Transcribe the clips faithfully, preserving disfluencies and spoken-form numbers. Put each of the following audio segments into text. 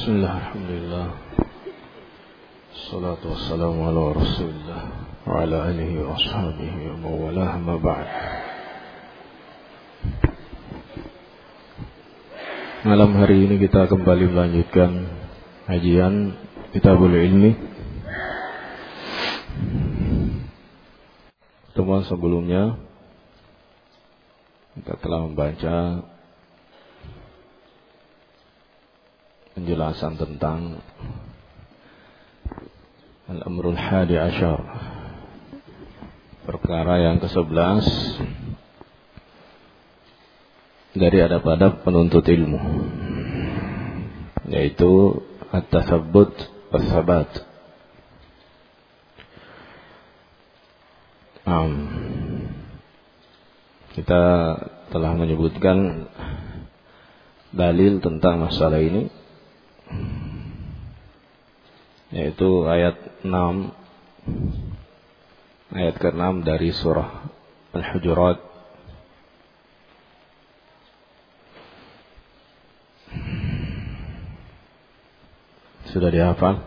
Bismillah, alhamdulillah. Salatu wassalamu ala rasulillah wa ala alihi wa ashabihi wa mawalah ma ba'd. Malam hari ini kita kembali melanjutkan kajian Kitabul Ilmi. Pertemuan sebelumnya kita telah membaca penjelasan tentang Al-Amrul Hadi Asyar, perkara yang kesebelas dari adab-adab penuntut ilmu, yaitu At-Tathabbut Was-Sabat. um, Kita telah menyebutkan dalil tentang masalah ini, yaitu ayat enam, ayat keenam dari surah Al-Hujurat. Sudah dihafal?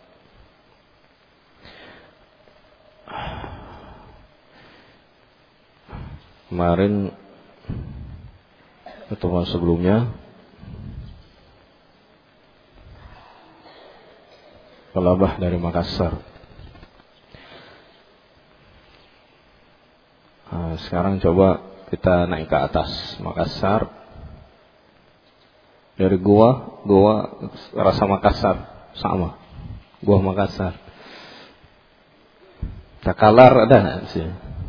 Kemarin pertemuan sebelumnya Pelabah dari Makassar. Nah, sekarang coba kita naik ke atas Makassar. Dari gua, gua rasa Makassar sama. Gua Makassar. Takalar ada nggak sih?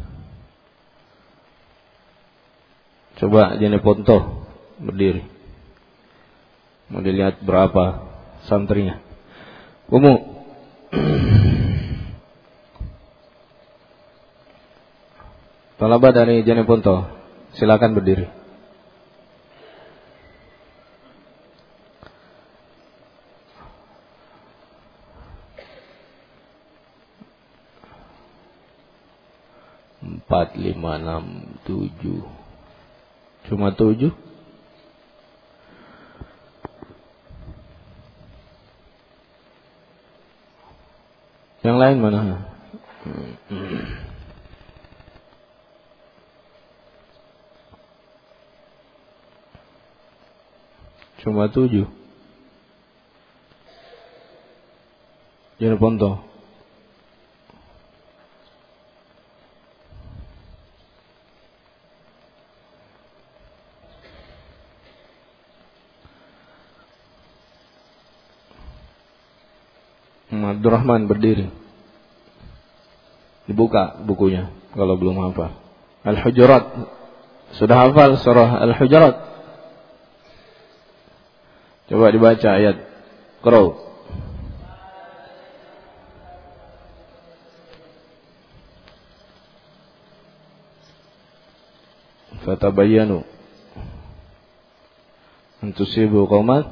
Coba Jeneponto berdiri. Mau dilihat berapa santrinya. Umu. Talaba dari Jeneponto, silakan berdiri. Empat, lima, enam, tujuh. Cuma tujuh. Yang lain mana? Cuma tujuh. Jeneponto. Abdurrahman berdiri. Dibuka bukunya kalau belum hafal. Al-Hujurat. Sudah hafal surah Al-Hujurat? Coba dibaca ayat Qur'an. Fatabayyanu an tusibu qauman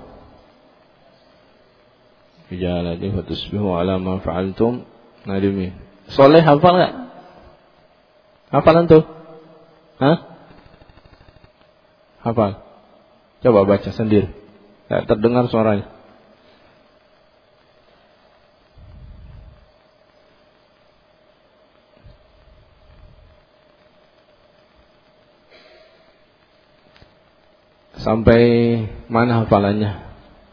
bijalati fatusbihu ala ma fa'altum nadimin. Soleh hafal enggak? Hafalan tuh? Hah? Hafal. Coba baca sendiri. Enggak terdengar suaranya. Sampai mana hafalannya?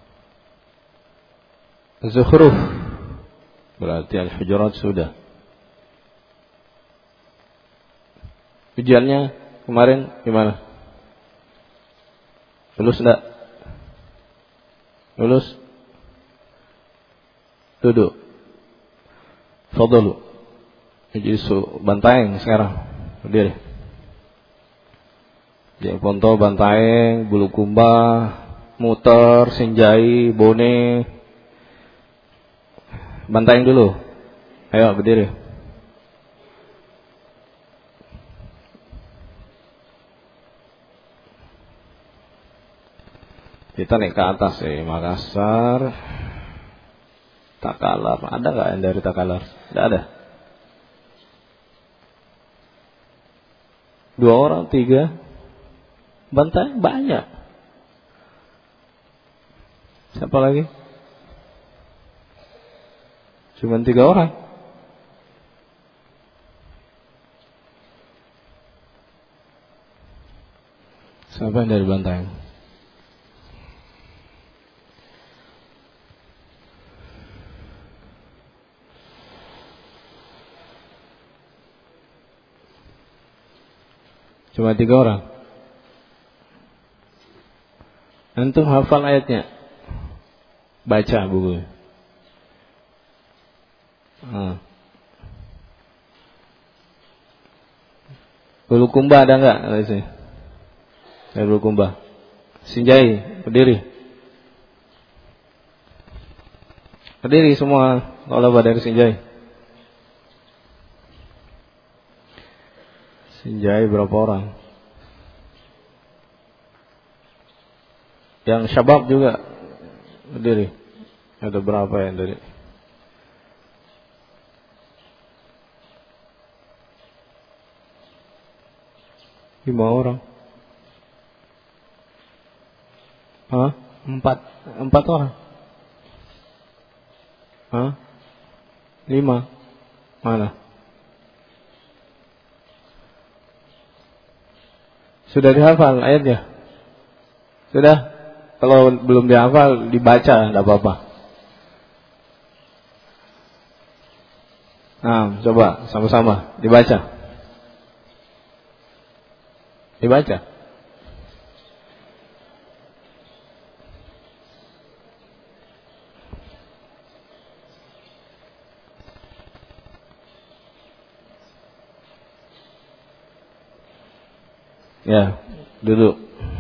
Zukhruf. Berarti Al-Hujurat sudah. Ujiannya kemarin gimana? Lulus enggak? Lulus? Duduk. Fadlu. Jadi su Bantaeng sekarang. Berdiri. Jeneponto, Bantaeng, Bulukumba, Muter, Sinjai, Bone. Bantaeng dulu. Ayo berdiri. Kita naik ke atas ya, Makassar. Takalar, ada nggak yang dari Takalar? Tidak ada. Dua orang, tiga. Bantaeng banyak. Siapa lagi? Cuma tiga orang. Siapa yang dari Bantaeng? Cuma tiga orang. Antum hafal ayatnya? Baca buku. Hmm. Bulukumba ada enggak? Ada sini. Ada Bulukumba. Sinjai, berdiri. Berdiri semua kalau dari Sinjai. Sinjai berapa orang? Yang syabab juga berdiri. Ada berapa yang dari? Lima orang. Hah? Empat. Empat orang. Hah? Lima. Mana? Sudah dihafal ayatnya? Sudah? Kalau belum dihafal dibaca, tidak apa-apa. Nah, coba sama-sama dibaca. Dibaca. Ya, duduk.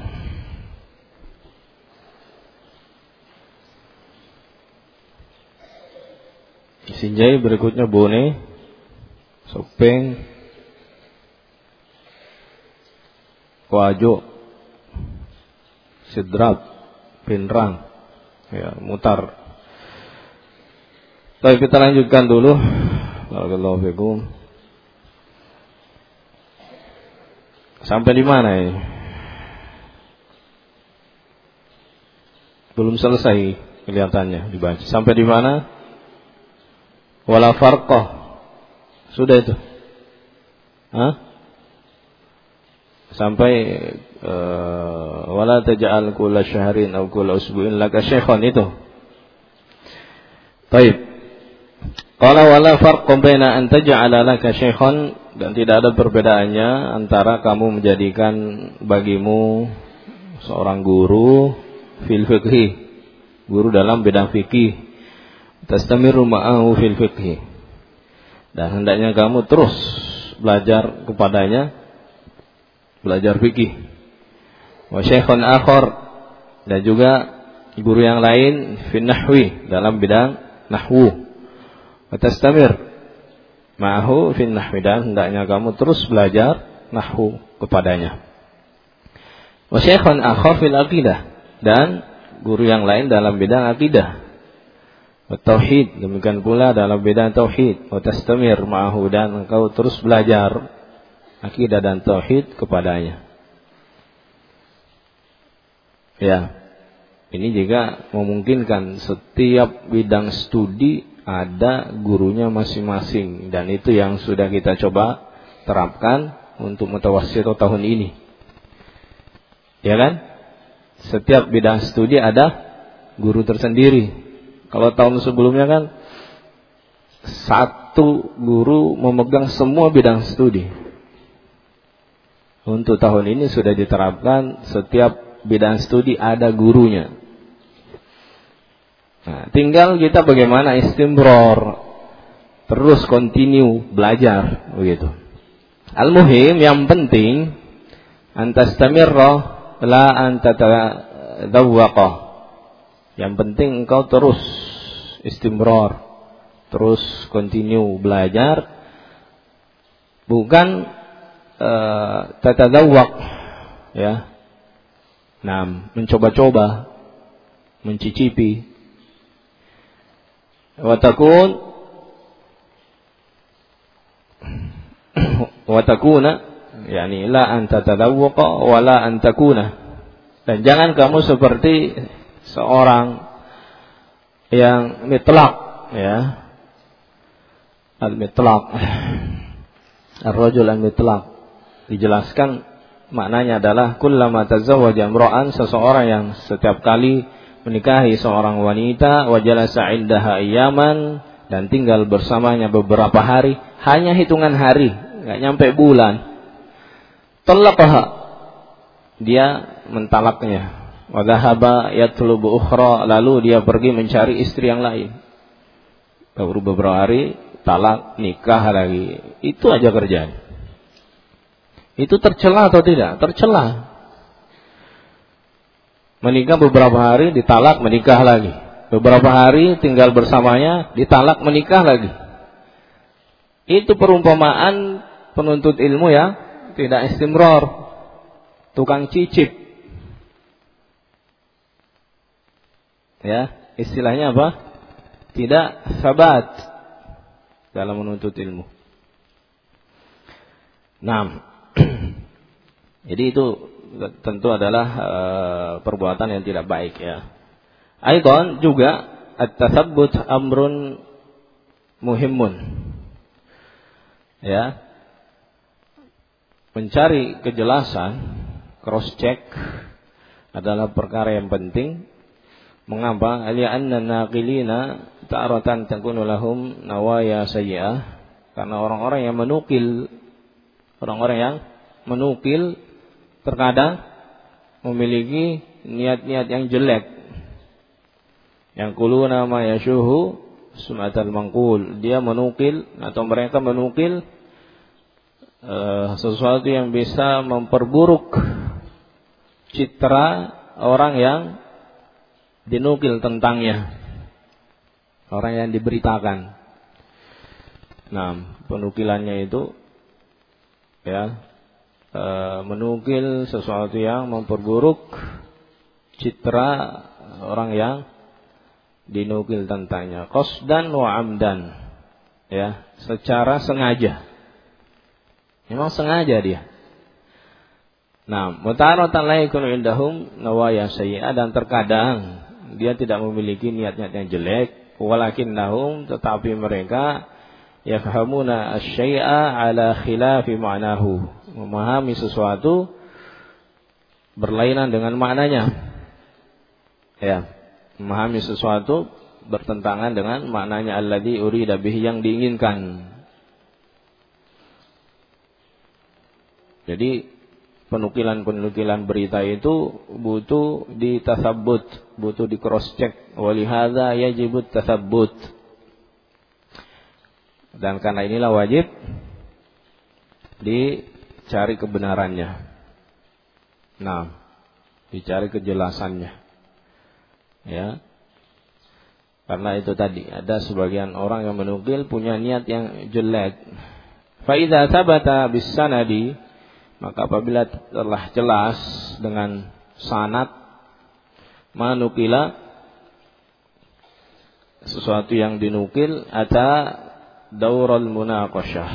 Sinjai berikutnya Bone, Sopeng, Wajo, Sidrap, Pinrang, ya, Mutar. Baik, kita lanjutkan dulu. Barakallahu fikum. Sampai di mana ini? Belum selesai kelihatannya dibaca. Sampai di mana? Wala farqah. Sudah itu. Hah? Sampai uh, wala taj'al kulla syahrin aw kulla usbu'in laka syaikhan itu. Baik. Qala wala farqun baina an taj'ala laka syaikhan, dan tidak ada perbedaannya antara kamu menjadikan bagimu seorang guru fil fiqhi, guru dalam bidang fikih, tastamiru ma'ahu fil fiqhi, dan hendaknya kamu terus belajar kepadanya, belajar fikih. Wa syaikhun akhar, dan juga guru yang lain fil nahwi, dalam bidang nahwu. Wa tastamir ma'ahu fil nahwi, dan hendaknya kamu terus belajar nahwu kepadanya. Wa syaikhun akhar fil aqidah, dan guru yang lain dalam bidang akidah. Wa tauhid, demikian pula dalam bidang tauhid. Wa tastamir ma'ahu, dan engkau terus belajar akidah dan tauhid kepadanya. Ya, ini juga memungkinkan setiap bidang studi ada gurunya masing-masing, dan itu yang sudah kita coba terapkan untuk mutawassithah tahun ini. Ya kan? Setiap bidang studi ada guru tersendiri. Kalau tahun sebelumnya kan satu guru memegang semua bidang studi. Untuk tahun ini sudah diterapkan setiap bidang studi ada gurunya. Nah, tinggal kita bagaimana istimror, terus continue belajar begitu. Al-muhim, yang penting antastamirra la antatadawwaqa. Yang penting engkau terus istimror, terus continue belajar, bukan uh, tatadawwaq, ya. Nah, mencoba-coba, mencicipi. Wa takun wa takuna, yani la an tatadawwaqa wa la an takuna. Dan jangan kamu seperti seorang yang mitlaq, ya, al-mitlaq. Ar-rajul al-mitlaq dijelaskan maknanya adalah kullama tazawwaja imra'an, seseorang yang setiap kali menikahi seorang wanita wa jalasa 'indaha ayyaman, dan tinggal bersamanya beberapa hari, hanya hitungan hari, enggak nyampe bulan. Talaqaha, dia mentalaknya. Wa dhahaba yatlubu ukhra, lalu dia pergi mencari istri yang lain. Baru beberapa hari talak, nikah lagi. Itu aja kerjaan. Itu tercela atau tidak? Tercela. Menikah beberapa hari, ditalak, menikah lagi. Beberapa hari tinggal bersamanya, ditalak, menikah lagi. Itu perumpamaan penuntut ilmu ya, tidak istimror, tukang cicip. Ya, istilahnya apa? Tidak sabat dalam menuntut ilmu. Nah, jadi itu tentu adalah uh, perbuatan yang tidak baik ya. Aidan juga at-tatsabbut amrun muhimmun. Ya. Mencari kejelasan, cross check adalah perkara yang penting. Mengapa? Li'anna naqilina ta'aratan takunu lahum nawaya sayyi'ah. Karena orang-orang yang menukil, orang-orang yang menukil terkadang memiliki niat-niat yang jelek. Yang kuluna ma yashuhu sumatal mangkul. Dia menukil atau mereka menukil uh, sesuatu yang bisa memperburuk citra orang yang dinukil tentangnya, orang yang diberitakan. Nah, penukilannya itu ya e, menukil sesuatu yang memperburuk citra orang yang dinukil tentangnya, qasdan wa amdan, ya, secara sengaja. Memang sengaja dia. Nah, mutaratan la yakunu indahum nawaya sayyi'ah, dan terkadang dia tidak memiliki niat-niat yang jelek, walakinnahum, tetapi mereka yafhamuna asy-syai'a ala khilafi ma'nahu, memahami sesuatu berlainan dengan maknanya. Ya, memahami sesuatu bertentangan dengan maknanya alladzi urida bihi, yang diinginkan. Jadi penukilan-penukilan berita itu butuh ditasabbut, butuh di cross check. Walihadza yajibut tasabbut. Dan karena inilah wajib dicari kebenarannya. Nah, dicari kejelasannya. Ya. Karena itu tadi ada sebagian orang yang menukil punya niat yang jelek. Fa idza thabata bis sanadi, maka apabila telah jelas dengan sanad manukila, sesuatu yang dinukil, ada daurul munaqasyah.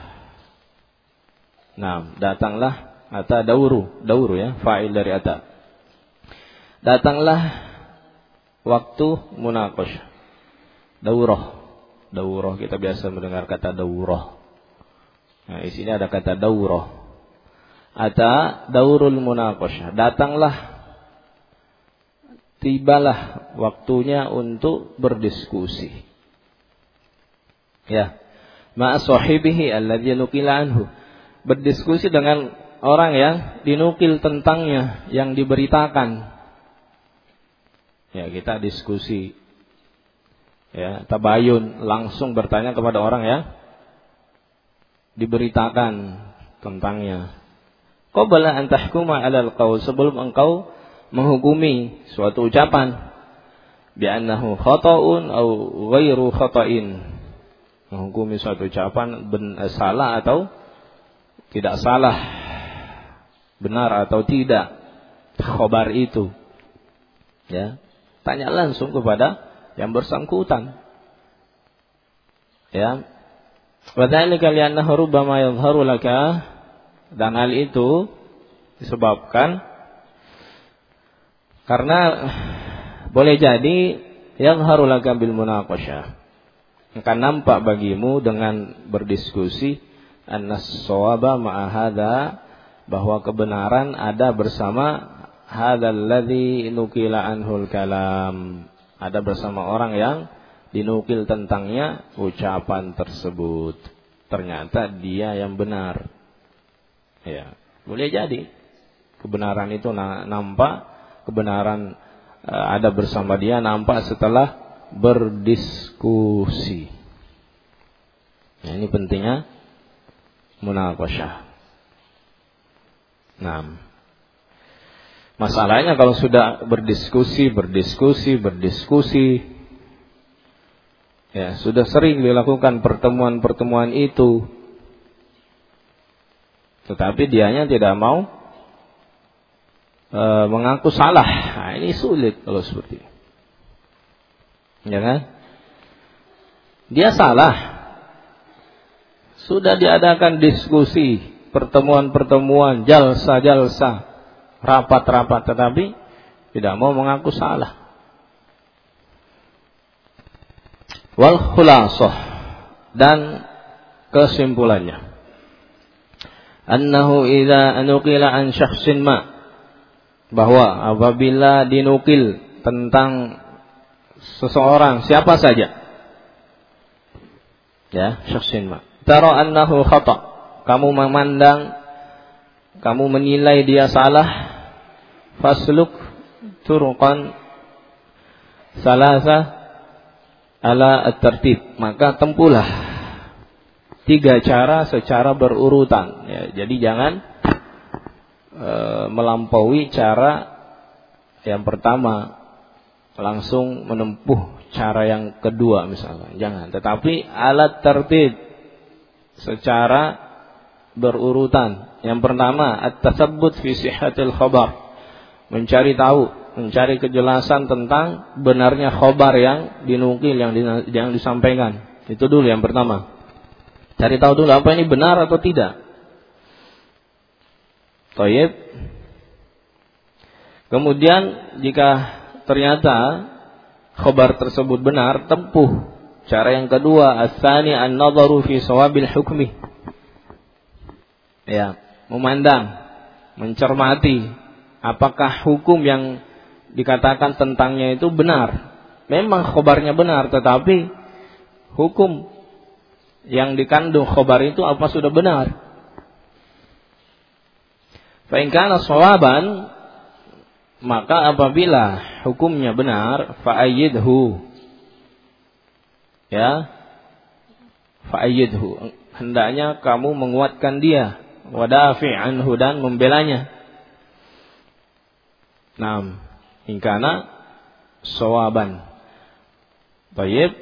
Nah, datanglah ata dauru, dauru ya, fa'il dari ata. Datanglah waktu munaqasyah. Daurah. Daurah, kita biasa mendengar kata daurah. Nah, di sini ada kata daurah. Ata daurul munaqasyah. Datanglah, tibalah waktunya untuk berdiskusi. Ya, ma'a sahibihi alladzi nukila anhu. Berdiskusi dengan orang yang dinukil tentangnya, yang diberitakan. Ya, kita diskusi. Ya, tabayun, langsung bertanya kepada orang yang diberitakan tentangnya. Qabla an tahkuma 'alal qaul, sebelum engkau menghukumi suatu ucapan bi annahu khata'un aw ghairu khata'in, menghukumi suatu ucapan benar, salah atau tidak salah, benar atau tidak khabar itu, ya, tanya langsung kepada yang bersangkutan, ya. Wa dzalika li annahu rubbama yadhharu laka, dan hal itu disebabkan karena boleh jadi yadhharu laka bil munaqasyah, akan nampak bagimu dengan berdiskusi annas shawaba ma'a hadza, bahwa kebenaran ada bersama hadzal ladzi nukila anhul kalam, ada bersama orang yang dinukil tentangnya ucapan tersebut. Ternyata dia yang benar. Ya, boleh jadi kebenaran itu nampak, kebenaran uh, ada bersama dia nampak setelah berdiskusi. Nah, ini pentingnya munaqasyah. Nah, masalahnya kalau sudah berdiskusi, berdiskusi, berdiskusi, ya sudah sering dilakukan pertemuan-pertemuan itu, tetapi dianya tidak mau e, mengaku salah. Nah, ini sulit kalau seperti ini. Ya kan? Dia salah. Sudah diadakan diskusi, pertemuan-pertemuan, jalsa-jalsa, rapat-rapat, tetapi tidak mau mengaku salah. Wal khulasah, dan kesimpulannya, annahu idza nuqila an syakhsin ma, bahwa apabila dinukil tentang seseorang siapa saja, ya, syakhsin ma, tara annahu khata', kamu memandang, kamu menilai dia salah, fasluk turuqan salasa ala at-tartib, maka tempuhlah tiga cara secara berurutan. Ya, jadi jangan e, melampaui cara yang pertama, langsung menempuh cara yang kedua misalnya, jangan. Tetapi ala tartib, secara berurutan. Yang pertama, at-tasabbut fi sihhatil khabar, mencari tahu, mencari kejelasan tentang benarnya khabar yang dinukil, yang, yang disampaikan. Itu dulu yang pertama. Cari tahu dulu apa ini benar atau tidak. Thayyib. Kemudian jika ternyata khabar tersebut benar, tempuh cara yang kedua, as-tsani an-nadharu fi shawabil hukmi. Ya, memandang, mencermati apakah hukum yang dikatakan tentangnya itu benar. Memang khabarnya benar, tetapi hukum yang dikandung khabar itu apa sudah benar? Fa in kana shawaban, maka apabila hukumnya benar, fa ayyidhu, ya, fa ayyidhu, hendaknya kamu menguatkan dia, wadafi anhu, dan membelanya. Naam, in kana shawaban. Baik.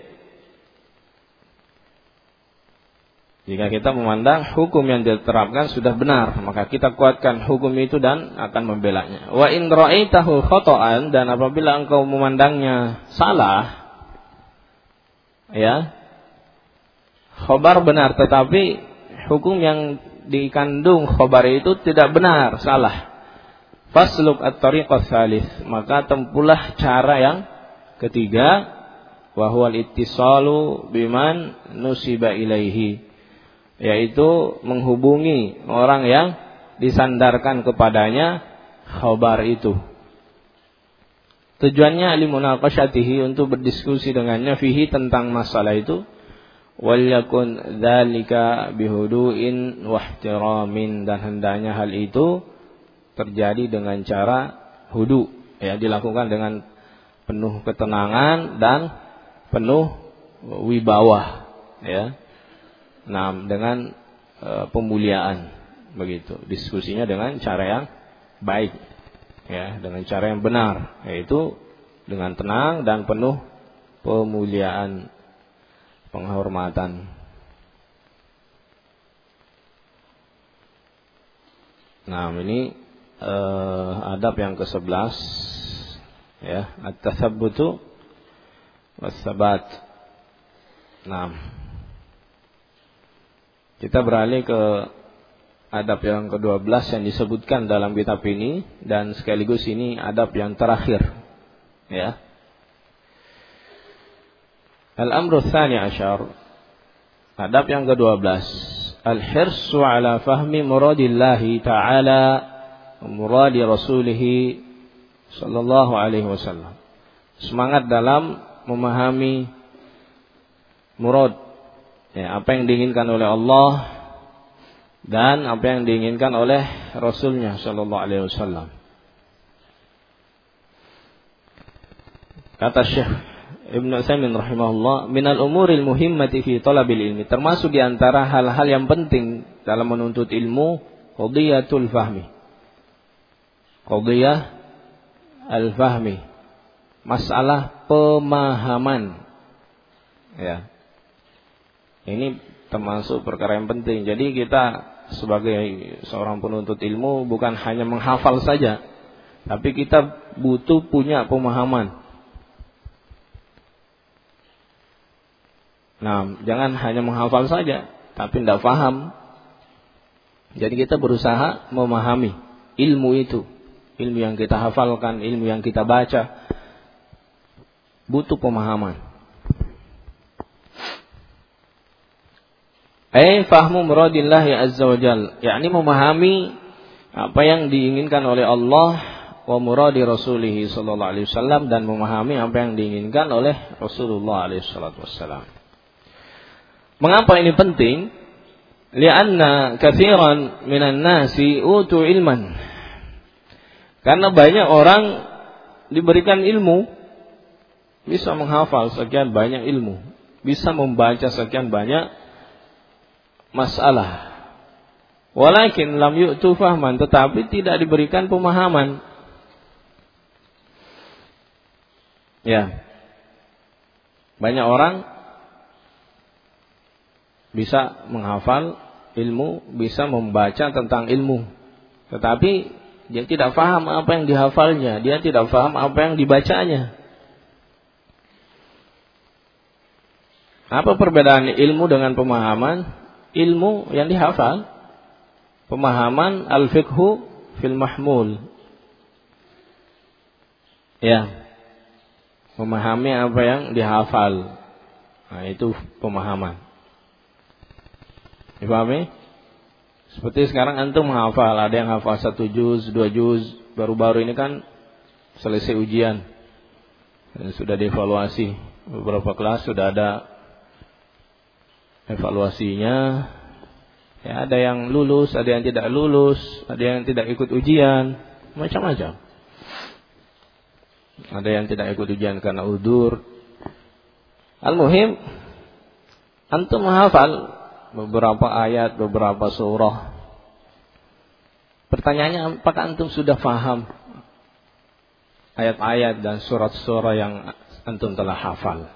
Jika kita memandang hukum yang diterapkan sudah benar, maka kita kuatkan hukum itu dan akan membelanya. Wa in ra'aitahu khata'an, dan apabila engkau memandangnya salah, ya, khabar benar tetapi hukum yang dikandung khabar itu tidak benar, salah. Fasluk at-tariqas salis, maka tempuhlah cara yang ketiga, wa huwal ittisalu biman nusiba ilaihi, yaitu menghubungi orang yang disandarkan kepadanya khabar itu. Tujuannya limunaqasyatihi, untuk berdiskusi dengannya, fihi, tentang masalah itu, wal yakun dzalika bihudu'in wa ihtiramin, dan hendaknya hal itu terjadi dengan cara hudu, ya, dilakukan dengan penuh ketenangan dan penuh wibawa, ya. Nah, dengan e, pemuliaan, begitu. Diskusinya dengan cara yang baik, ya, dengan cara yang benar, yaitu dengan tenang dan penuh pemuliaan, penghormatan. Nah, ini e, adab yang kesebelas, ya, at-tasabbutu was-sabat. Nah, kita beralih ke adab yang kedua belas yang disebutkan dalam kitab ini, dan sekaligus ini adab yang terakhir, ya. Al-amru tsani asyar. Adab yang kedua belas. Al-hirsu ala fahmi muradillahi ta'ala wa muradi rasulih sallallahu alaihi wasallam. Semangat dalam memahami murad, ya, apa yang diinginkan oleh Allah dan apa yang diinginkan oleh Rasulnya sallallahu alaihi wasallam. Kata Syekh Ibnu Utsaimin rahimahullah, minal umuril muhimmati fi talabil ilmi, termasuk di antara hal-hal yang penting dalam menuntut ilmu, qadiyatul fahmi. Qadiyah al-fahmi, masalah pemahaman. Ya. Ini termasuk perkara yang penting. Jadi kita sebagai seorang penuntut ilmu bukan hanya menghafal saja, tapi kita butuh punya pemahaman. Nah, jangan hanya menghafal saja, tapi tidak paham. Jadi kita berusaha memahami ilmu itu, ilmu yang kita hafalkan, ilmu yang kita baca, butuh pemahaman. Ai fahmu muradillahi azza wa jalla, yakni memahami apa yang diinginkan oleh Allah wa muradi rasulih sallallahu alaihi wasallam, dan memahami apa yang diinginkan oleh Rasulullah alaihi salatu wasallam. Mengapa ini penting? Li'anna katsiran minan nasi utu ilman. Karena banyak orang diberikan ilmu, bisa menghafal sekian banyak ilmu, bisa membaca sekian banyak masalah. Walakin lam yu'tu fahman, tetapi tidak diberikan pemahaman. Ya. Banyak orang bisa menghafal ilmu, bisa membaca tentang ilmu, tetapi dia tidak paham apa yang dihafalnya, dia tidak paham apa yang dibacanya. Apa perbedaan ilmu dengan pemahaman? Ilmu yang dihafal, pemahaman al-fiqhu fil mahmul. Ya. Memahami apa yang dihafal. Nah, itu pemahaman. Dipahami? Seperti sekarang antum menghafal, ada yang hafal satu juz, dua juz, baru-baru ini kan selesai ujian, dan sudah dievaluasi, beberapa kelas sudah ada evaluasinya. Ya, ada yang lulus, ada yang tidak lulus, ada yang tidak ikut ujian, macam-macam. Ada yang tidak ikut ujian karena udzur. Al-muhim, antum menghafal beberapa ayat, beberapa surah. Pertanyaannya, apakah antum sudah faham ayat-ayat dan surat-surah yang antum telah hafal?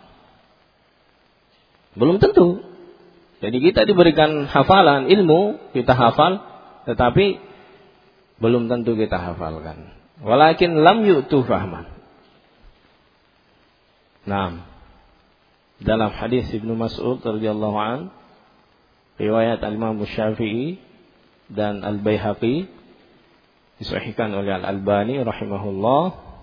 Belum tentu. Jadi kita diberikan hafalan ilmu, kita hafal, tetapi belum tentu kita hafalkan. Walakin lam yu'tu fahman. Nah, dalam hadis Ibnu Mas'ud radhiyallahu an, riwayat Al-Imam Syafi'i dan Al-Baihaqi, disahihkan oleh Al-Albani rahimahullah,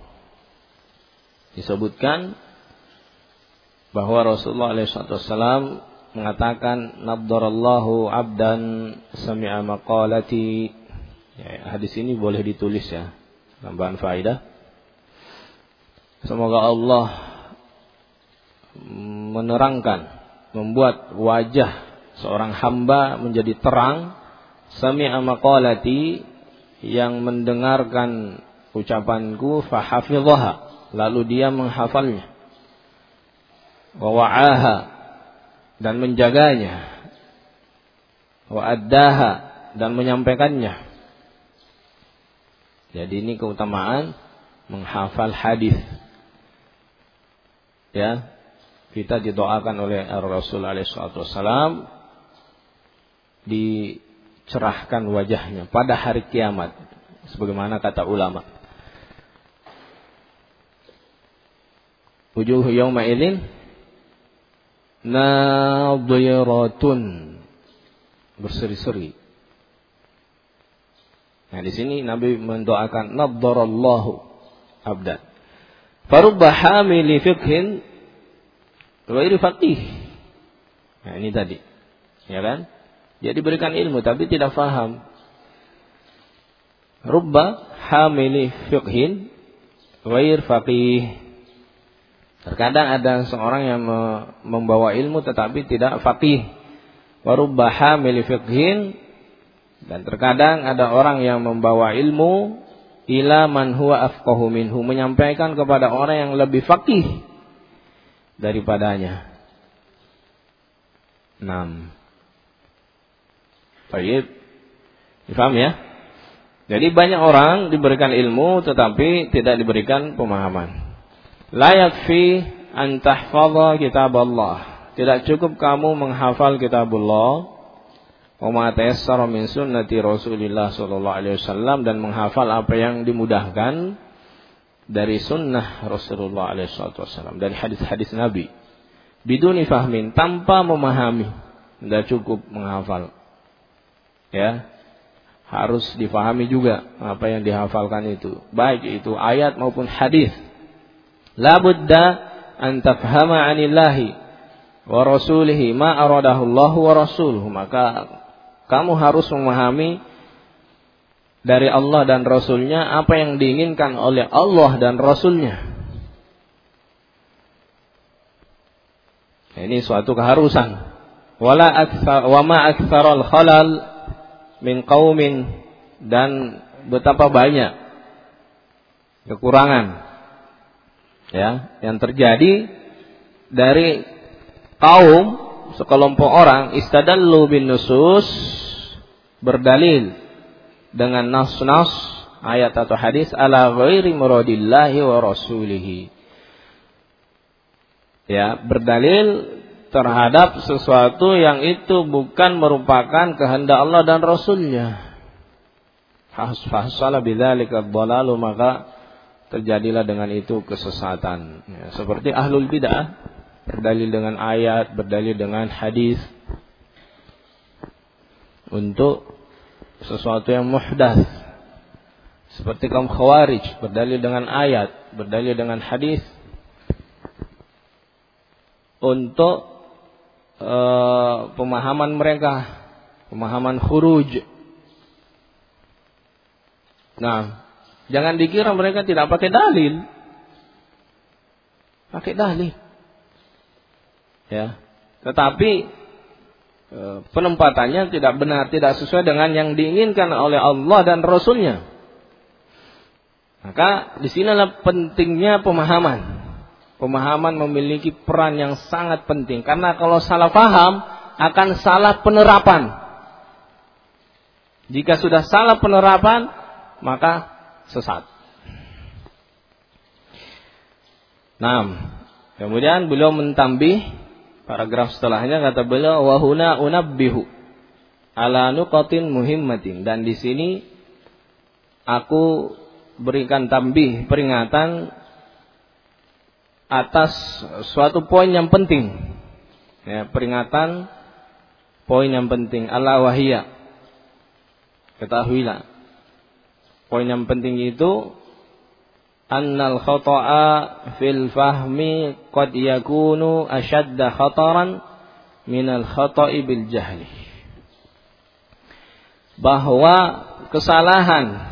disebutkan bahwa Rasulullah alaihi wasallam mengatakan, nabdarallahu abdan sami'a maqalati. Ya, hadis ini boleh ditulis ya, tambahan faedah. Semoga Allah menerangkan, membuat wajah seorang hamba menjadi terang, sami'a maqalati, yang mendengarkan ucapanku, fahafidhaha, lalu dia menghafalnya, wa wa'aha, dan menjaganya, wa addaha, dan menyampaikannya. Jadi ini keutamaan menghafal hadis. Ya, kita didoakan oleh Rasul alaihi wasallam dicerahkan wajahnya pada hari kiamat, sebagaimana kata ulama, wujuhu yawma idzin nadhiratun, berseri-seri. Nah, di sini Nabi mendoakan nadharallahu abdan farubba hamili fiqhin ghairi faqih. Nah, ini tadi. Ya kan? Dia diberikan ilmu tapi tidak faham. Rubba hamili fiqhin ghair faqih. Terkadang ada seorang yang membawa ilmu tetapi tidak faqih. Wa rubba hamili fiqhin, dan terkadang ada orang yang membawa ilmu ila man huwa afqahu minhu, menyampaikan kepada orang yang lebih faqih daripadanya. Enam. Baik. Difaham ya? Jadi banyak orang diberikan ilmu tetapi tidak diberikan pemahaman. La yakfi an tahfadha kitaballah. Tidak cukup kamu menghafal kitabullah wa ma tayassara min sunnati Rasulillah sallallahu alaihi wasallam, dan menghafal apa yang dimudahkan dari sunnah Rasulullah alaihi wasallam, dari hadis-hadis Nabi. Biduni fahmin, tanpa memahami. Tidak cukup menghafal. Ya. Harus difahami juga apa yang dihafalkan itu, baik itu ayat maupun hadis. La budda an tafhama 'anillahi wa rasulihi ma aradahu Allah wa rasuluhu. Maka kamu harus memahami dari Allah dan Rasulnya apa yang diinginkan oleh Allah dan Rasulnya. Ini suatu keharusan. Wala aktsar wa ma aktsaral khalal min qaumin, dan betapa banyak kekurangan ya yang terjadi dari kaum sekelompok orang istadallu bin nusus, berdalil dengan nas-nas ayat atau hadis ala ghairi muradillahi wa rasulihi. Ya, berdalil terhadap sesuatu yang itu bukan merupakan kehendak Allah dan Rasulnya. Fahsala bidzalika dhalalu, maka terjadilah dengan itu kesesatan. Ya, seperti ahlul bid'ah, berdalil dengan ayat, berdalil dengan hadis untuk sesuatu yang muhdats. Seperti kaum khawarij, berdalil dengan ayat, berdalil dengan hadis untuk Uh, pemahaman mereka, pemahaman khuruj. Nah, jangan dikira mereka tidak pakai dalil, pakai dalil, ya. Tetapi uh, penempatannya tidak benar, tidak sesuai dengan yang diinginkan oleh Allah dan Rasulnya. Maka disinilah pentingnya pemahaman. Pemahaman memiliki peran yang sangat penting, karena kalau salah paham akan salah penerapan. Jika sudah salah penerapan, maka sesat. Nah, kemudian beliau mentambih paragraf setelahnya, kata beliau wa huna unabbihu ala nuqatin muhimmatin, dan di sini aku berikan tambih, peringatan atas suatu poin yang penting, ya, peringatan poin yang penting. Ala wahiyya, ketahuilah poin yang penting itu annal khata'a fil fahmi qad yakunu ashadda khataran minal khata'i bil jahli. Bahwa kesalahan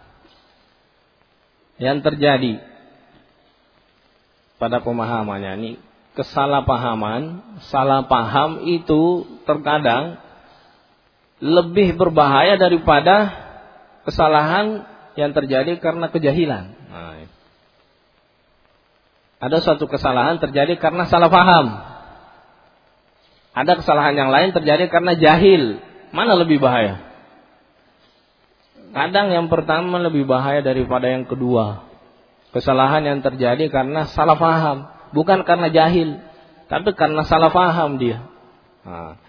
yang terjadi pada pemahamannya ini, kesalahpahaman, salah paham itu terkadang lebih berbahaya daripada kesalahan yang terjadi karena kejahilan. Nah, ada suatu kesalahan terjadi karena salah paham. Ada kesalahan yang lain terjadi karena jahil. Mana lebih bahaya? Kadang yang pertama lebih bahaya daripada yang kedua. Kesalahan yang terjadi karena salah paham, bukan karena jahil, tapi karena salah paham dia. Nah,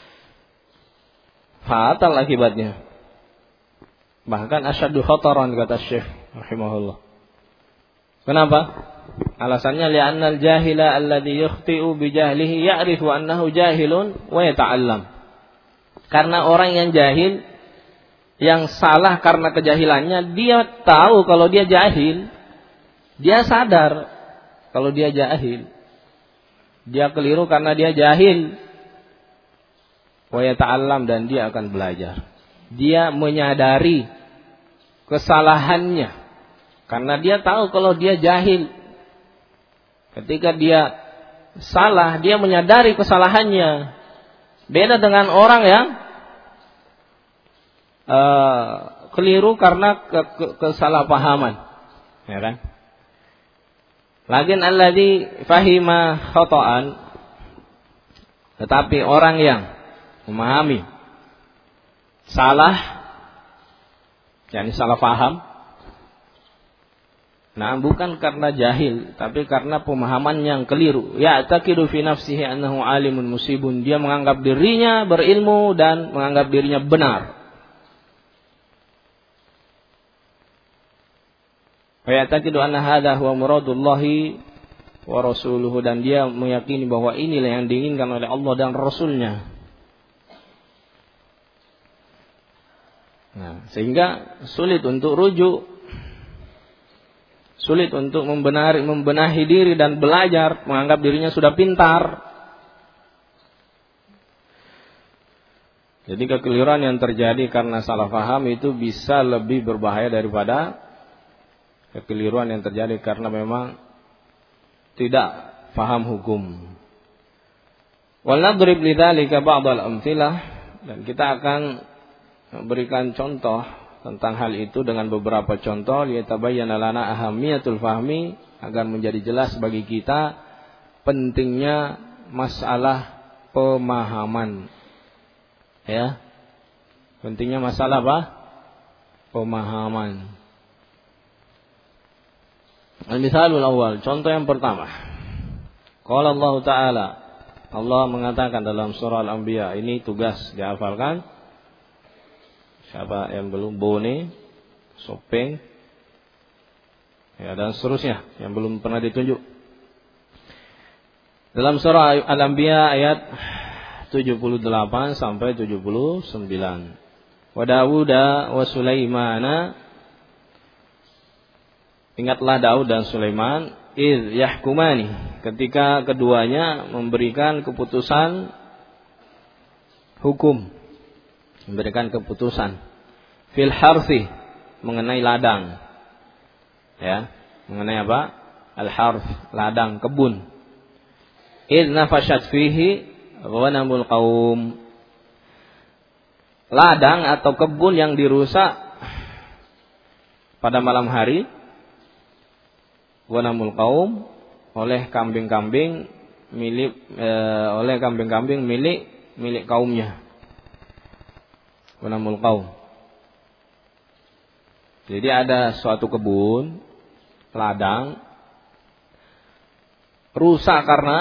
fatal akibatnya. Bahkan asyaddu khataran, kata Syekh rahimahullah. Kenapa? Alasannya li'annal jahila alladhi yukhti'u bi jahlihi ya'rifu annahu jahilun wa yata'allam. Karena orang yang jahil, yang salah karena kejahilannya, dia tahu kalau dia jahil. Dia sadar kalau dia jahil. Dia keliru karena dia jahil. Wa yata'allam, dan dia akan belajar. Dia menyadari kesalahannya karena dia tahu kalau dia jahil. Ketika dia salah, dia menyadari kesalahannya. Beda dengan orang yang uh, keliru karena ke, ke, kesalahpahaman, ya kan? Lakin alladzi fahima khata'an, tetapi orang yang memahami salah, yakni salah paham, nah bukan karena jahil, tapi karena pemahaman yang keliru. Ya'taqidu fi nafsihi annahu alimun musibun, dia menganggap dirinya berilmu dan menganggap dirinya benar. Wa ya'taqidu anna hadha huwa muradullahi wa rasuluhu, dan dia meyakini bahwa inilah yang diinginkan oleh Allah dan Rasulnya. Nah, sehingga sulit untuk rujuk, sulit untuk membenari, membenahi diri dan belajar, menganggap dirinya sudah pintar. Jadi kekeliruan yang terjadi karena salah paham itu bisa lebih berbahaya daripada kekeliruan yang terjadi karena memang tidak paham hukum. Wal nadrib lidzalika ba'dal amtsilah, dan kita akan berikan contoh tentang hal itu dengan beberapa contoh, liyatabayyana lana ahamiyatul fahmi, agar menjadi jelas bagi kita pentingnya masalah pemahaman. Ya. Pentingnya masalah apa? Pemahaman. Al-misalul awal, contoh yang pertama. Qala Allah Ta'ala, Allah mengatakan dalam surah Al-Anbiya, ini tugas dihafalkan. Siapa yang belum, Bone, Sopeng, ya, dan seterusnya yang belum pernah ditunjuk. Dalam surah Al-Anbiya ayat tujuh puluh delapan sampai tujuh puluh sembilan. Wa Dawuda wa Sulaimana, ingatlah Daud dan Sulaiman, iz yahkumani, ketika keduanya memberikan keputusan hukum, memberikan keputusan fil harfi, mengenai ladang, ya, mengenai apa? Al harf, ladang, kebun. Iz nafashat fihi ghanamul qaum, ladang atau kebun yang dirusak pada malam hari, ghanamul qaum, oleh kambing-kambing milik e, oleh kambing-kambing milik milik kaumnya. Ghanamul qaum. Jadi ada suatu kebun, ladang, rusak karena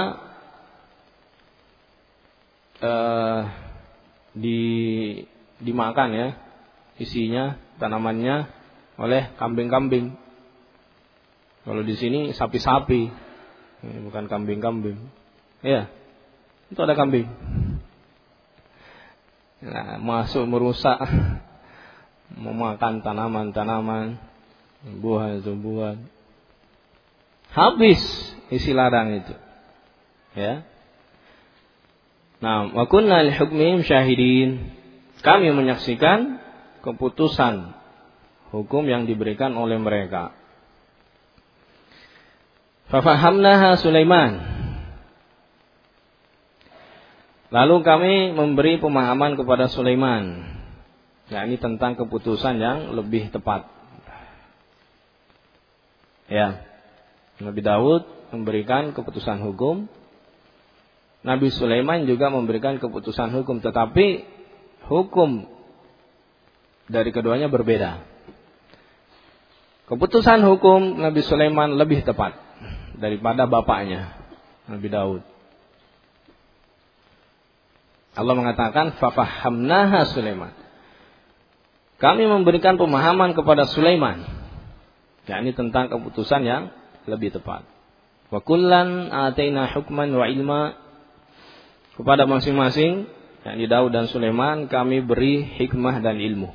e, di dimakan, ya, isinya, tanamannya oleh kambing-kambing. Kalau di sini sapi-sapi, ini bukan kambing-kambing. Ya, itu ada kambing. Nah, masuk merusak, memakan tanaman-tanaman, tumbuhan-tumbuhan. Habis isi ladang itu. Ya. Nah, wa kunna li hukmihim syahidin. Kami menyaksikan keputusan hukum yang diberikan oleh mereka. Fafahamnaha Sulaiman. Lalu kami memberi pemahaman kepada Sulaiman, yakni tentang keputusan yang lebih tepat. Ya, Nabi Daud memberikan keputusan hukum, Nabi Sulaiman juga memberikan keputusan hukum, tetapi hukum dari keduanya berbeda. Keputusan hukum Nabi Sulaiman lebih tepat daripada bapaknya, Nabi Daud. Allah mengatakan fafahamnaha Sulaiman. Kami memberikan pemahaman kepada Sulaiman, yakni tentang keputusan yang lebih tepat. Wa kullan ataina hukman wa ilma, kepada masing-masing, yakni Daud dan Sulaiman, kami beri hikmah dan ilmu.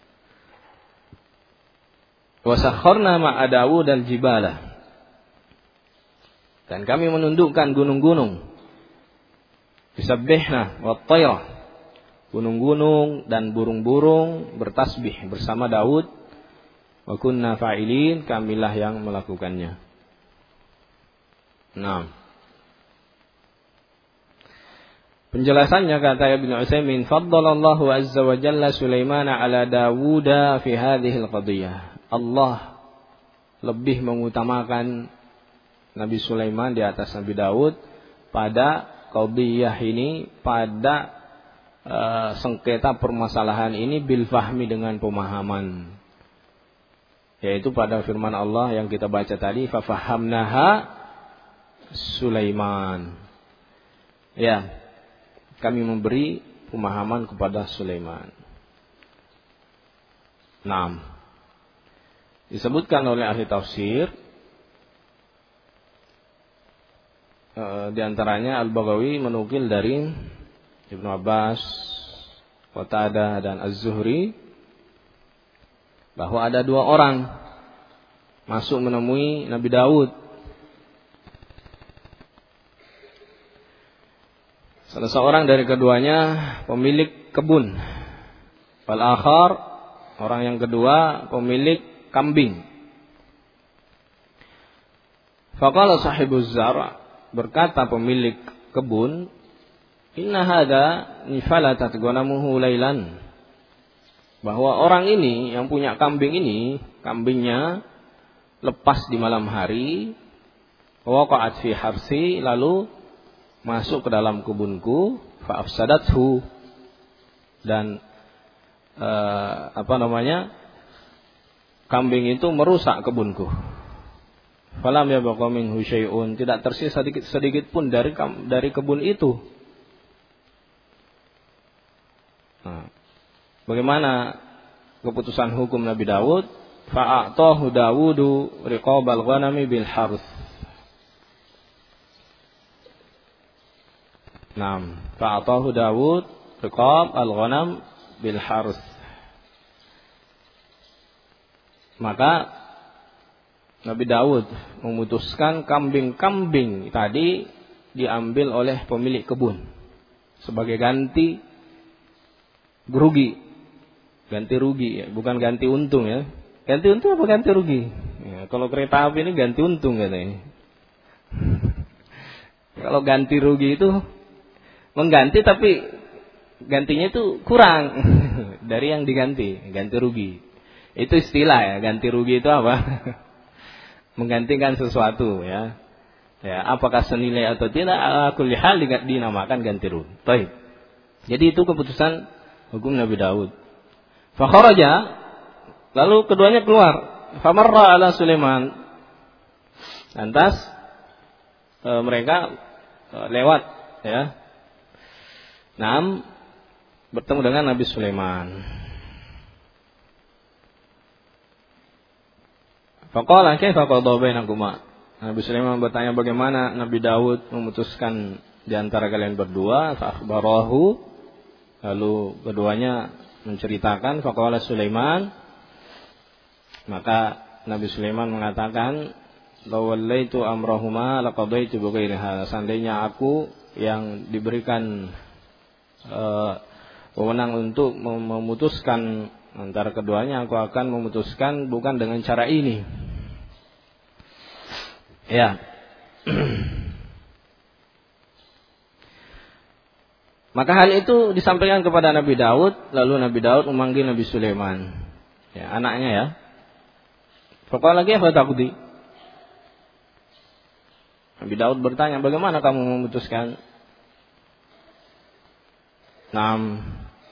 Wa sakharna ma'a Daud al jibala, dan kami menundukkan gunung-gunung Bisabbihna wat-tayra. Gunung-gunung dan burung-burung bertasbih bersama Daud. Wa kunna fa'ilin, kamilah yang melakukannya. Nah. Penjelasannya kata Ibnu Utsaimin, faddalallahu azza wa jalla Sulaiman ala Dawuda fi hadhihi al-qadhiyah. Allah lebih mengutamakan Nabi Sulaiman di atas Nabi Daud pada qadhiyah ini, pada uh, sengketa permasalahan ini bil fahmi, dengan pemahaman. Yaitu pada firman Allah yang kita baca tadi, fa fahamnaha Sulaiman. Ya, kami memberi pemahaman kepada Sulaiman. Naam. Disebutkan oleh ahli tafsir, e, di antaranya Al-Baghawi menukil dari Ibnu Abbas, Qatadah dan Az-Zuhri, bahwa ada dua orang masuk menemui Nabi Daud. Salah seorang dari keduanya pemilik kebun. Wal akhar, orang yang kedua pemilik kambing. Faqala sahibuz zar', berkata pemilik kebun, inna hadza nifalatat ghanamuhu lailan. Bahwa orang ini yang punya kambing ini, kambingnya lepas di malam hari, waqa'at fi harsi, lalu masuk ke dalam kebunku, fa afsadathu, dan eh, apa namanya? Kambing itu merusak kebunku. Falam yabqa minhu syai'un, tidak tersisa sedikit sedikit pun dari dari kebun itu. Nah, bagaimana keputusan hukum Nabi Daud? Fa'atahu Dawudu riqabal ghanami bil harth. Naam, fa'atahu Dawud riqab al-ghanam bil harth. Maka Nabi Daud memutuskan kambing-kambing tadi diambil oleh pemilik kebun sebagai ganti rugi. Ganti rugi ya, bukan ganti untung ya. Ganti untung apa ganti rugi? Ya, kalau kereta api ini ganti untung katanya. Kalau ganti rugi itu mengganti tapi gantinya itu kurang dari yang diganti, ganti rugi. Itu istilah ya, ganti rugi itu apa? Menggantikan sesuatu ya. Ya, apakah senilai atau tidak, kulli hal dinamakan ganti rugi. Baik. Jadi itu keputusan hukum Nabi Daud. Fa kharaja, lalu keduanya keluar. Fa marra ala Sulaiman. Lantas e, mereka e, lewat ya. Naam, bertemu dengan Nabi Sulaiman. Faqala kaifa qada bainakuma. Nabi Sulaiman bertanya bagaimana Nabi Daud memutuskan di antara kalian berdua. Fa akhbarahu, lalu keduanya menceritakan. Faqala Sulaiman, maka Nabi Sulaiman mengatakan, lawallaitu amrahuma laqadaitu bighairiha. Seandainya aku yang diberikan uh, wewenang untuk memutuskan antara keduanya, aku akan memutuskan bukan dengan cara ini. Ya. Maka hal itu disampaikan kepada Nabi Daud, lalu Nabi Daud memanggil Nabi Sulaiman, ya, anaknya ya. Faqala kaifa taqdi? Nabi Daud bertanya, bagaimana kamu memutuskan? Naam.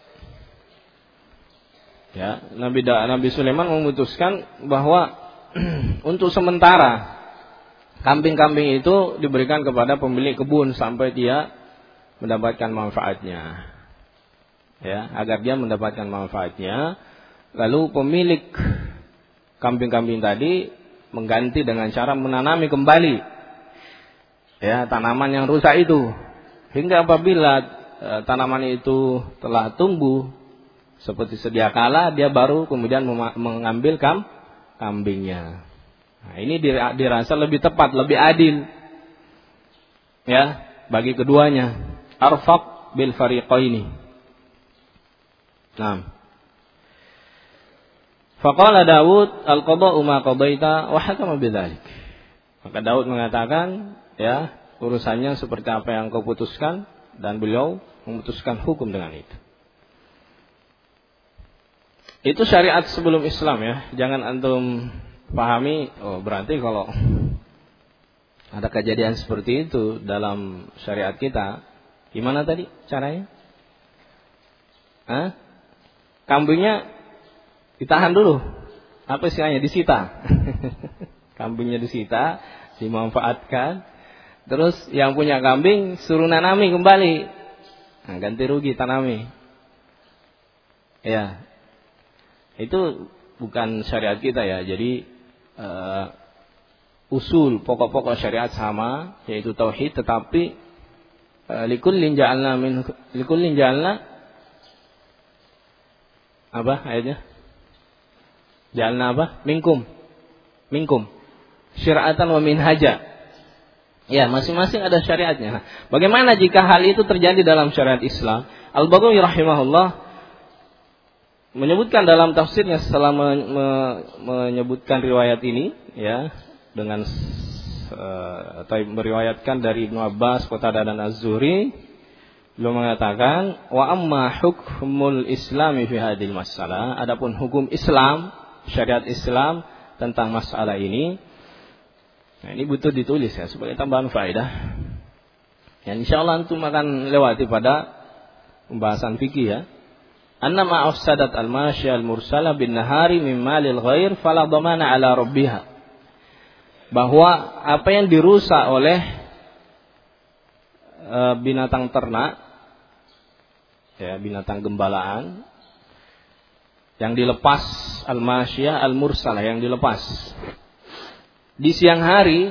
Ya, Nabi da, Nabi Sulaiman memutuskan bahwa untuk sementara kambing-kambing itu diberikan kepada pemilik kebun sampai dia mendapatkan manfaatnya. Ya, agar dia mendapatkan manfaatnya. Lalu pemilik kambing-kambing tadi mengganti dengan cara menanami kembali ya tanaman yang rusak itu, hingga apabila e, tanaman itu telah tumbuh seperti sedia kala, dia baru kemudian mengambil kam, kambingnya. Nah, ini dirasa lebih tepat, lebih adil ya bagi keduanya. arfaq bil fariqaini. Naam. Faqala Daud al-qada'u ma qadaita wa hakama bidzalik. Maka Daud mengatakan, ya, urusannya seperti apa yang kau putuskan, dan beliau memutuskan hukum dengan itu. Itu syariat sebelum Islam, ya. Jangan antum pahami, oh berarti kalau ada kejadian seperti itu dalam syariat kita, gimana tadi caranya? Hah? Kambingnya ditahan dulu. Apa istilahnya? Disita. Kambingnya disita, dimanfaatkan. Terus yang punya kambing suruh nanami kembali. Nah, ganti rugi tanami. Ya. Itu bukan syariat kita, ya. Jadi uh, usul pokok-pokok syariat sama, yaitu tauhid, tetapi uh, likullin ja'alna min likullin ja'alna apa ayatnya? Ja'alna apa? Minkum. Minkum. Syir'atan wa minhaja. Ya, masing-masing ada syariatnya. Bagaimana jika hal itu terjadi dalam syariat Islam? Al-Baghawi rahimahullah menyebutkan dalam tafsirnya setelah me- me- menyebutkan riwayat ini, ya, dengan uh, atau meriwayatkan dari Ibnu Abbas, Qatadah dan Az-Zuhri, beliau mengatakan, wa amma hukmul Islami fi hadhil masalah, adapun hukum Islam, syariat Islam tentang masalah ini, nah ini butuh ditulis, ya, sebagai tambahan faedah. Ya, insyaallah antum akan lewati pada pembahasan fikih, ya. Anna ma afsadat al-masya al-mursala bin nahari min malil ghair fala dhamana ala rabbiha. Bahwa apa yang dirusak oleh e, binatang ternak, ya, binatang gembalaan, yang dilepas, al-masya al-mursala, yang dilepas di siang hari,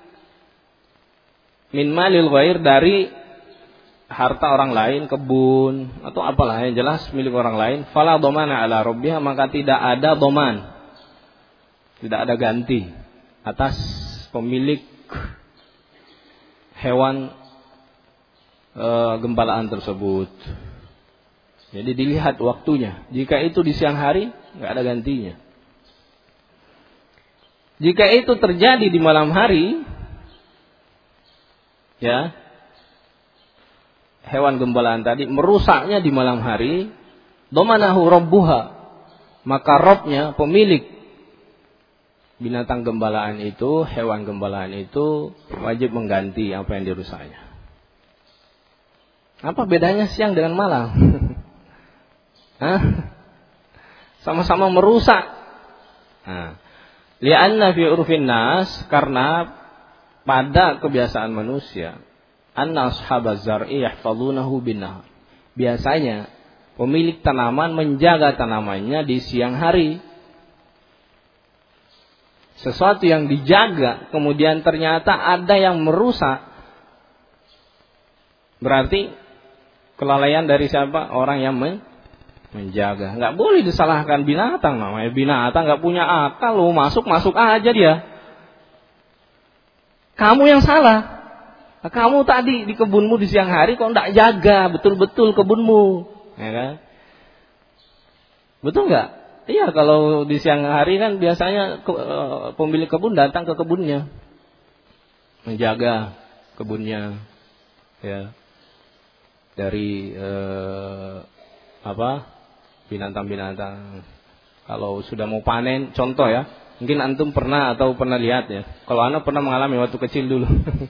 min malil ghair, dari harta orang lain, kebun atau apalah yang jelas milik orang lain, fala dhamana ala rabbiha, maka tidak ada dhaman, tidak ada ganti atas pemilik hewan e, gembalaan tersebut. Jadi dilihat waktunya. Jika itu di siang hari, nggak ada gantinya. Jika itu terjadi di malam hari, ya, hewan gembalaan tadi merusaknya di malam hari, dhamanahu rabbuha, maka Rabbnya, pemilik binatang gembalaan itu, hewan gembalaan itu, wajib mengganti apa yang dirusaknya. Apa bedanya siang dengan malam? Hah? Sama-sama merusak. Nah, li'anna fi urfin nas, karena pada kebiasaan manusia, anna ashabaz zar'i yahfazunahu bin-nahar. Biasanya pemilik tanaman menjaga tanamannya di siang hari. Sesuatu yang dijaga kemudian ternyata ada yang merusak, berarti kelalaian dari siapa? Orang yang men- menjaga. Enggak boleh disalahkan binatang, namanya binatang enggak punya akal, lo masuk-masuk aja dia. Kamu yang salah. Kamu tadi di kebunmu di siang hari kok enggak jaga betul-betul kebunmu, ya kan? Betul enggak? Iya, kalau di siang hari kan biasanya ke, uh, pemilik kebun datang ke kebunnya, menjaga kebunnya, ya, dari uh, apa binatang-binatang. Kalau sudah mau panen, contoh ya, mungkin antum pernah atau pernah lihat, ya. Kalau anak pernah mengalami waktu kecil dulu.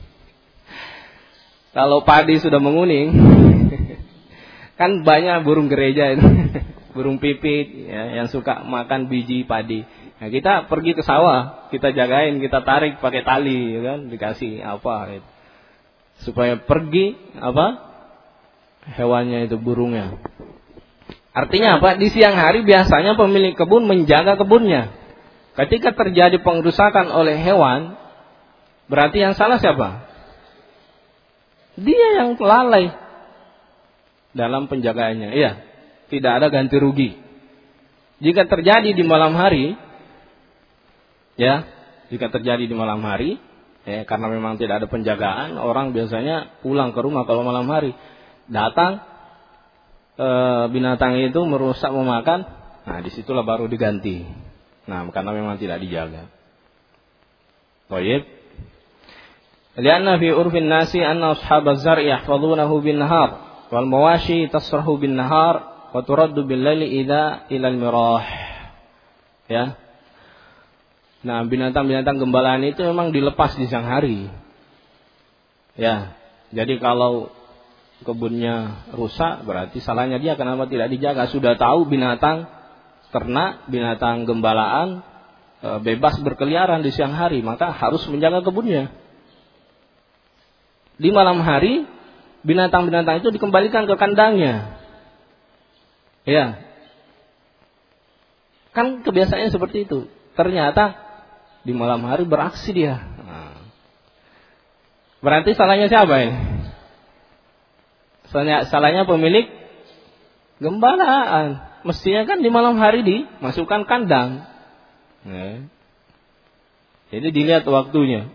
Kalau padi sudah menguning, kan banyak burung gereja itu. Burung pipit, ya, yang suka makan biji padi. Nah, kita pergi ke sawah, kita jagain, kita tarik pakai tali, ya kan, dikasih apa, gitu. Supaya pergi apa hewannya itu, burungnya. Artinya apa? Di siang hari biasanya pemilik kebun menjaga kebunnya. Ketika terjadi pengerusakan oleh hewan, berarti yang salah siapa? Dia yang lalai dalam penjagaannya. Iya. Tidak ada ganti rugi. Jika terjadi di malam hari, ya, jika terjadi di malam hari, ya, karena memang tidak ada penjagaan, orang biasanya pulang ke rumah kalau malam hari. datang e, binatang itu merusak, memakan, nah disitulah baru diganti. Nah, karena memang tidak dijaga. Baik. Lianna fi urfin nasi anna ashab az-zar'i yahfazunahu bin nahar wal mawashi tasrahu bin nahar wa turaddu bil laili idza ila al mirah. Ya. Nah, binatang-binatang gembalaan itu memang dilepas di siang hari. Ya. Jadi kalau kebunnya rusak, berarti salahnya dia kenapa tidak dijaga. Sudah tahu binatang ternak, binatang gembalaan e, bebas berkeliaran di siang hari, maka harus menjaga kebunnya. Di malam hari binatang-binatang itu dikembalikan ke kandangnya. Ya. Kan kebiasaannya seperti itu. Ternyata di malam hari beraksi dia. Nah. Berarti salahnya siapa ini? Salahnya, salahnya pemilik gembalaan. Mestinya kan di malam hari dimasukkan kandang. Nah. Jadi dilihat waktunya.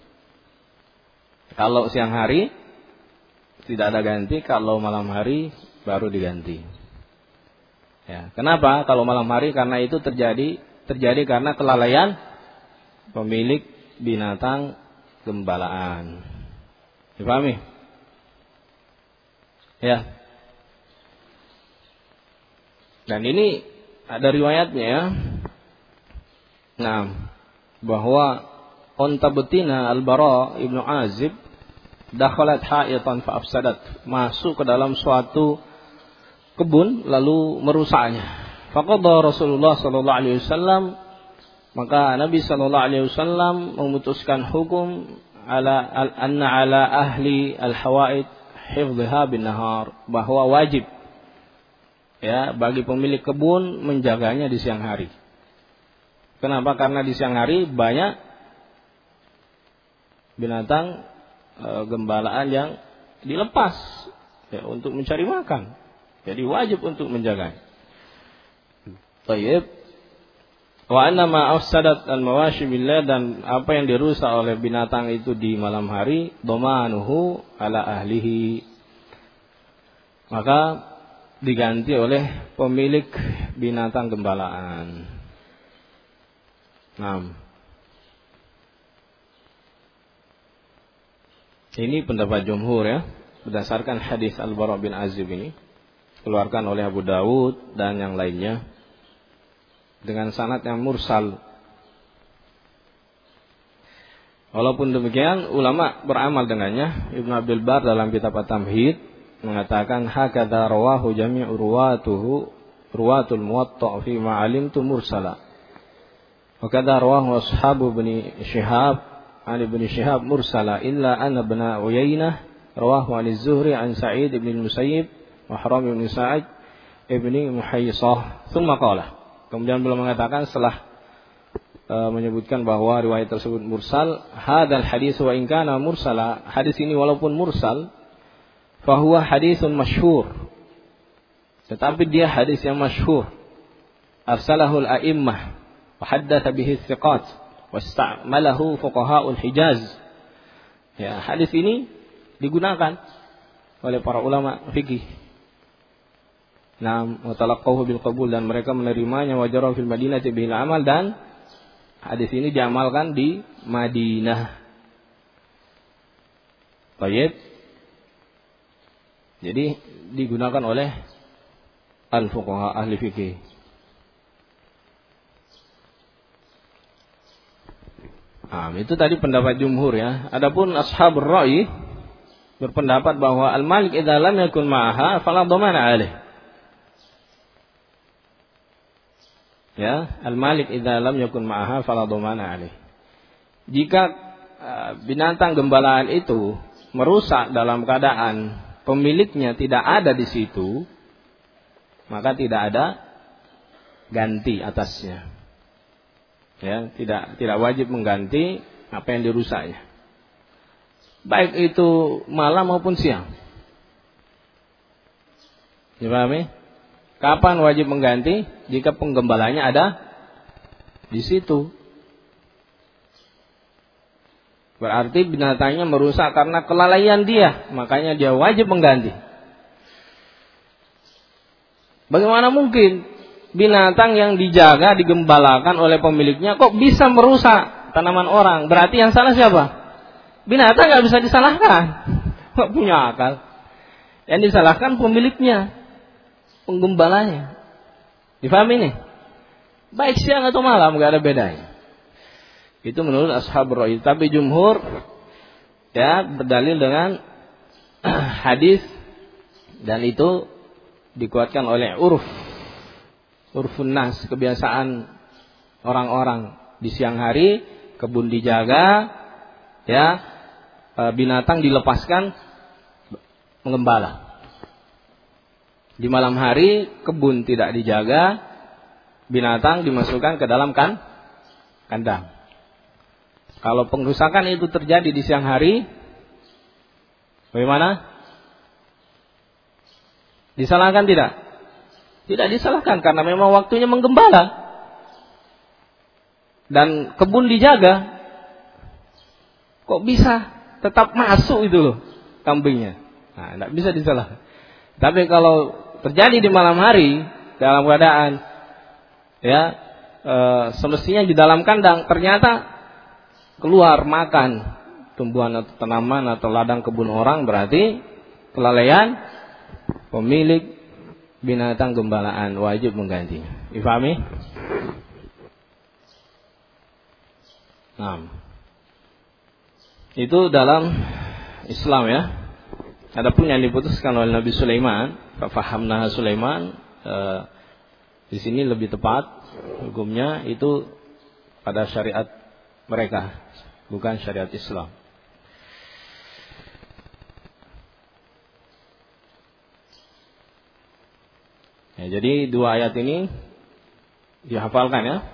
Kalau siang hari tidak ada ganti, kalau malam hari baru diganti. Ya, kenapa? Kalau malam hari karena itu terjadi terjadi karena kelalaian pemilik binatang gembalaan. Dipahami? Ya. Dan ini ada riwayatnya ya. Nah, bahwa unta betina Al-Bara ibnu Azib dakhalat ha'itan fa afsadat, masuk ke dalam suatu kebun lalu merusaknya. Faqadha Rasulullah sallallahu alaihi wasallam, maka Nabi sallallahu alaihi wasallam memutuskan hukum ala anna ala ahli al-hawaid hifdhaha bin nahar, bahwa wajib ya bagi pemilik kebun menjaganya di siang hari. Kenapa? Karena di siang hari banyak binatang e, gembalaan yang dilepas ya, untuk mencari makan. Jadi wajib untuk menjaga. Tayyib. Wa anna ma afsadat al-mawashi billah, dan apa yang dirusak oleh binatang itu di malam hari, dhamanuhu ala ahlihi, maka diganti oleh pemilik binatang gembalaan. Nah, ini pendapat jumhur ya, berdasarkan hadis Al-Bara bin Azib ini, keluarkan oleh Abu Dawud dan yang lainnya dengan sanad yang mursal. Walaupun demikian, ulama beramal dengannya. Ibnu Abdul Bar dalam kitab At-Tamhid mengatakan hakadha rawahu jami'u ruwatuhu ruwatul muwatta' fi ma 'alimtu mursala. Wa kadha rawahu ashabu Ibnu Syihab an Ibnu Syihab mursala illa anna Ibnu Uyainah rawahu an Az-Zuhri an Sa'id ibn Musayyib wa Haram ibn Sa'id ibn Muhayyisah thumma qala. Kemudian beliau mengatakan setelah e, menyebutkan bahwa riwayat tersebut mursal, hadzal hadis wa in kana mursala, hadis ini walaupun mursal fa huwa hadisun masyhur, tetapi dia hadis yang masyhur. Arsalahu al-a'immah wa haddatsa bihi thiqat wasta'malahu fuqaha'ul Hijaz. Ya, hadis ini digunakan oleh para ulama fikih. Naam, wa talaqahu bil qabul, dan mereka menerimanya, wa jara fil Madinati bil amal, dan hadis ini diamalkan di Madinah. Baik. Jadi digunakan oleh al-fuqaha ahli fikih. Nah, itu tadi pendapat jumhur ya. Adapun ashabur ra'i berpendapat bahwa al-malik idza lam yakun ma'aha fala dhamana 'alaih. Ya, al-malik idza lam yakun ma'aha fala dhamana 'alaih. Jika uh, binatang gembalaan itu merusak dalam keadaan pemiliknya tidak ada di situ, maka tidak ada ganti atasnya. Ya, tidak tidak wajib mengganti apa yang dirusaknya. Baik itu malam maupun siang. Dipahami? Kapan wajib mengganti? Jika penggembalanya ada di situ. Berarti binatangnya merusak karena kelalaian dia, makanya dia wajib mengganti. Bagaimana mungkin binatang yang dijaga, digembalakan oleh pemiliknya kok bisa merusak tanaman orang? Berarti yang salah siapa? Binatang nggak bisa disalahkan, nggak punya akal. Yang disalahkan pemiliknya, penggembalanya. Difahami nih? Baik siang atau malam nggak ada bedanya. Itu menurut ashab ra'yi. Tapi jumhur ya berdalil dengan hadis, dan itu dikuatkan oleh urf, urfun nas, kebiasaan orang-orang. Di siang hari kebun dijaga, ya binatang dilepaskan mengembala. Di malam hari kebun tidak dijaga, binatang dimasukkan ke dalam kan kandang. Kalau pengrusakan itu terjadi di siang hari, bagaimana? Disalahkan tidak? Tidak disalahkan karena memang waktunya menggembala. Dan kebun dijaga. Kok bisa tetap masuk itu loh kambingnya? Nah, tidak bisa disalahkan. Tapi kalau terjadi di malam hari dalam keadaan ya e, semestinya di dalam kandang, ternyata keluar makan tumbuhan atau tanaman atau ladang kebun orang, berarti kelalaian pemilik binatang gembalaan, wajib menggantinya. Difahami? Nah, itu dalam Islam ya. Adapun yang diputuskan oleh Nabi Sulaiman, fahamna Sulaiman, eh, di sini lebih tepat hukumnya itu pada syariat mereka, bukan syariat Islam. Ya, jadi dua ayat ini dihafalkan ya.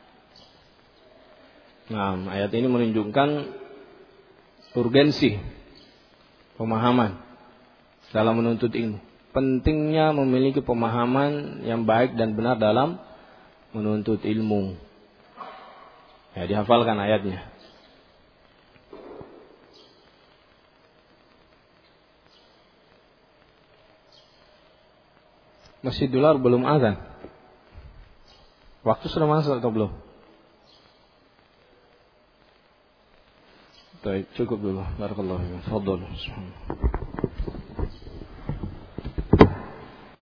Nah, ayat ini menunjukkan urgensi pemahaman dalam menuntut ilmu. Pentingnya memiliki pemahaman yang baik dan benar dalam menuntut ilmu. Ya, dihafalkan ayatnya. Masjid Dolar belum azan. Waktu sudah masuk atau belum? Baik, cukup dulu. Barakallahu fiikum. Tafadhol.